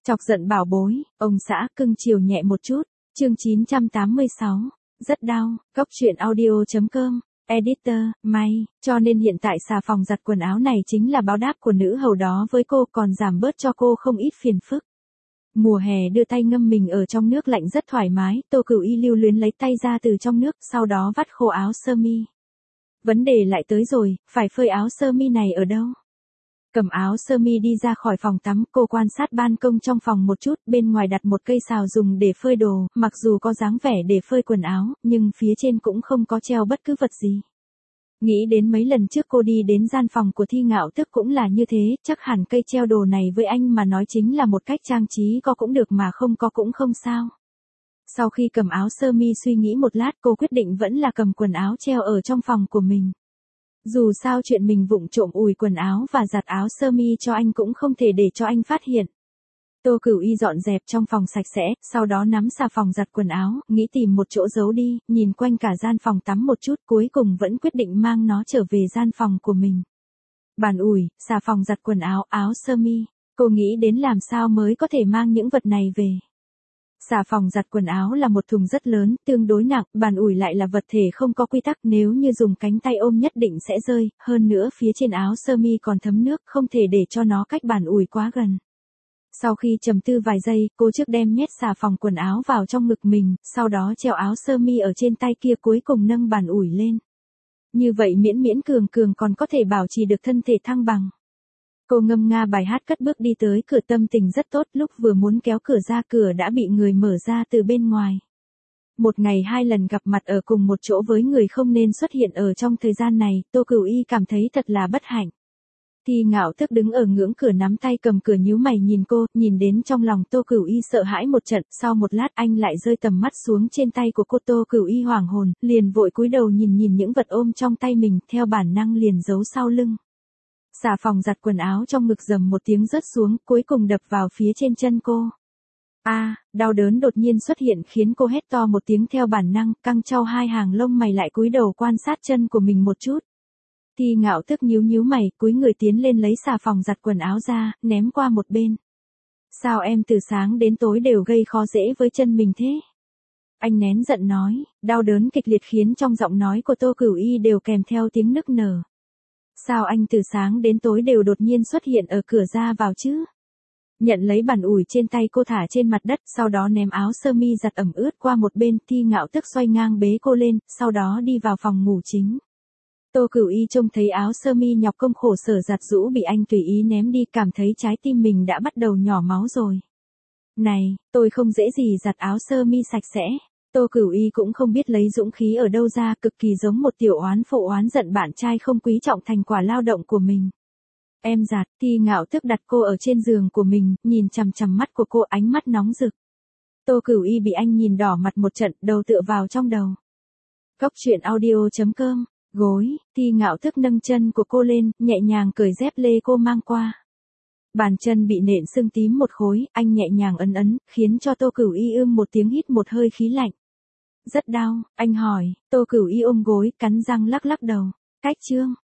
Chọc giận bảo bối, ông xã cưng chiều nhẹ một chút. Chương 986, rất đau. Góc truyện audio.com. Editor, May, cho nên hiện tại xà phòng giặt quần áo này chính là báo đáp của nữ hầu đó với cô, còn giảm bớt cho cô không ít phiền phức. Mùa hè đưa tay ngâm mình ở trong nước lạnh rất thoải mái, Tô Cửu Y lưu luyến lấy tay ra từ trong nước, sau đó vắt khô áo sơ mi. Vấn đề lại tới rồi, phải phơi áo sơ mi này ở đâu? Cầm áo sơ mi đi ra khỏi phòng tắm, cô quan sát ban công trong phòng một chút, bên ngoài đặt một cây sào dùng để phơi đồ, mặc dù có dáng vẻ để phơi quần áo, nhưng phía trên cũng không có treo bất cứ vật gì. Nghĩ đến mấy lần trước cô đi đến gian phòng của Thi Ngạo Tức cũng là như thế, chắc hẳn cây treo đồ này với anh mà nói chính là một cách trang trí, có cũng được mà không có cũng không sao. Sau khi cầm áo sơ mi suy nghĩ một lát, cô quyết định vẫn là cầm quần áo treo ở trong phòng của mình. Dù sao chuyện mình vụng trộm ủi quần áo và giặt áo sơ mi cho anh cũng không thể để cho anh phát hiện. Tô Cửu Y dọn dẹp trong phòng sạch sẽ, sau đó nắm xà phòng giặt quần áo, nghĩ tìm một chỗ giấu đi, nhìn quanh cả gian phòng tắm một chút, cuối cùng vẫn quyết định mang nó trở về gian phòng của mình. Bàn ủi, xà phòng giặt quần áo, áo sơ mi, cô nghĩ đến làm sao mới có thể mang những vật này về. Xà phòng giặt quần áo là một thùng rất lớn, tương đối nặng, bàn ủi lại là vật thể không có quy tắc, nếu như dùng cánh tay ôm nhất định sẽ rơi, hơn nữa phía trên áo sơ mi còn thấm nước, không thể để cho nó cách bàn ủi quá gần. Sau khi trầm tư vài giây, cô trước đem nhét xà phòng quần áo vào trong ngực mình, sau đó treo áo sơ mi ở trên tay kia, cuối cùng nâng bàn ủi lên. Như vậy miễn miễn cường cường còn có thể bảo trì được thân thể thăng bằng. Cô ngâm nga bài hát cất bước đi tới cửa, tâm tình rất tốt, lúc vừa muốn kéo cửa ra, cửa đã bị người mở ra từ bên ngoài. Một ngày hai lần gặp mặt ở cùng một chỗ với người không nên xuất hiện ở trong thời gian này, Tô Cửu Y cảm thấy thật là bất hạnh. Thi Ngạo Tức đứng ở ngưỡng cửa nắm tay cầm cửa nhíu mày nhìn cô, nhìn đến trong lòng Tô Cửu Y sợ hãi một trận, sau một lát anh lại rơi tầm mắt xuống trên tay của cô. Tô Cửu Y hoảng hồn, liền vội cúi đầu nhìn những vật ôm trong tay mình, theo bản năng liền giấu sau lưng. Xà phòng giặt quần áo trong ngực rầm một tiếng rớt xuống, cuối cùng đập vào phía trên chân cô. Đau đớn đột nhiên xuất hiện khiến cô hét to một tiếng, theo bản năng, căng chau hai hàng lông mày lại cúi đầu quan sát chân của mình một chút. Thi Ngạo Tức nhíu mày, cúi người tiến lên lấy xà phòng giặt quần áo ra, ném qua một bên. Sao em từ sáng đến tối đều gây khó dễ với chân mình thế? Anh nén giận nói, đau đớn kịch liệt khiến trong giọng nói của Tô Cửu Y đều kèm theo tiếng nức nở. Sao anh từ sáng đến tối đều đột nhiên xuất hiện ở cửa ra vào chứ? Nhận lấy bàn ủi trên tay cô thả trên mặt đất, sau đó ném áo sơ mi giặt ẩm ướt qua một bên. Thi Ngạo Tức xoay ngang bế cô lên, sau đó đi vào phòng ngủ chính. Tô Cửu Y trông thấy áo sơ mi nhọc công khổ sở giặt rũ bị anh tùy ý ném đi, cảm thấy trái tim mình đã bắt đầu nhỏ máu rồi. Này, tôi không dễ gì giặt áo sơ mi sạch sẽ. Tô Cửu Y cũng không biết lấy dũng khí ở đâu ra, cực kỳ giống một tiểu oán phụ oán giận bạn trai không quý trọng thành quả lao động của mình. Em giặt. Thi Ngạo Tức đặt cô ở trên giường của mình, nhìn chằm chằm mắt của cô, ánh mắt nóng rực. Tô Cửu Y bị anh nhìn đỏ mặt một trận, đầu tựa vào trong đầu. Góc truyện audio.com. Gối, Thi Ngạo Tức nâng chân của cô lên, nhẹ nhàng cởi dép lê cô mang qua. Bàn chân bị nện sưng tím một khối, anh nhẹ nhàng ấn, khiến cho Tô Cửu Y một tiếng hít một hơi khí lạnh. Rất đau, anh hỏi. Tô Cửu Y ôm gối, cắn răng lắc đầu. Cách chương.